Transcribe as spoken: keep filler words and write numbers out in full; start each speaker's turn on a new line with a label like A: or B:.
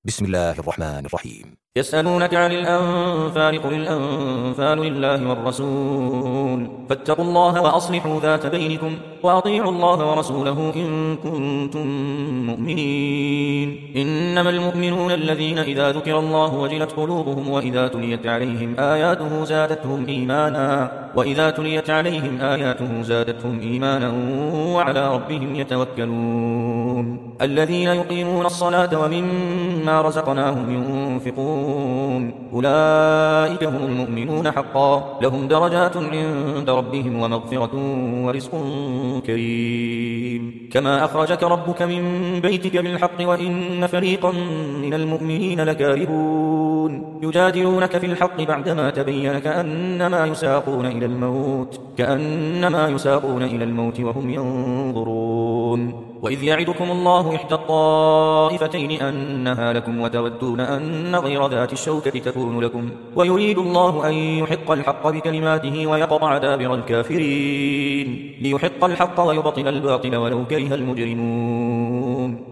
A: بسم الله الرحمن الرحيم.
B: يسألونك عن الأنفال قل الأنفال لله والرسول فاتقوا الله وأصلحوا ذات بينكم وأطيعوا الله ورسوله إن كنتم مؤمنين. إنما المؤمنون الذين إذا ذكر الله وجلت قلوبهم وإذا تليت عليهم آياته زادتهم إيمانا وإذا تليت عليهم آياته زادتهم إيمانا وعلى ربهم يتوكلون. الذين يقيمون الصلاة ومما رزقناهم ينفقون أولئك هم المؤمنون حقا لهم درجات عند ربهم ومغفرة ورزق كريم. كما أخرجك ربك من بيتك بالحق وإن فريقا من المؤمنين لكارهون يجادلونك في الحق بعدما تبين كأنما يساقون إلى الموت كأنما يساقون إلى الموت وهم ينظرون. وإذ يعدكم الله إحدى الطائفتين أنها لكم وتودون أن غير ذات الشوكة تكون لكم ويريد الله أن يحق الحق بكلماته ويقطع دابر الكافرين ليحق الحق ويبطل الباطل ولو كره المجرمون.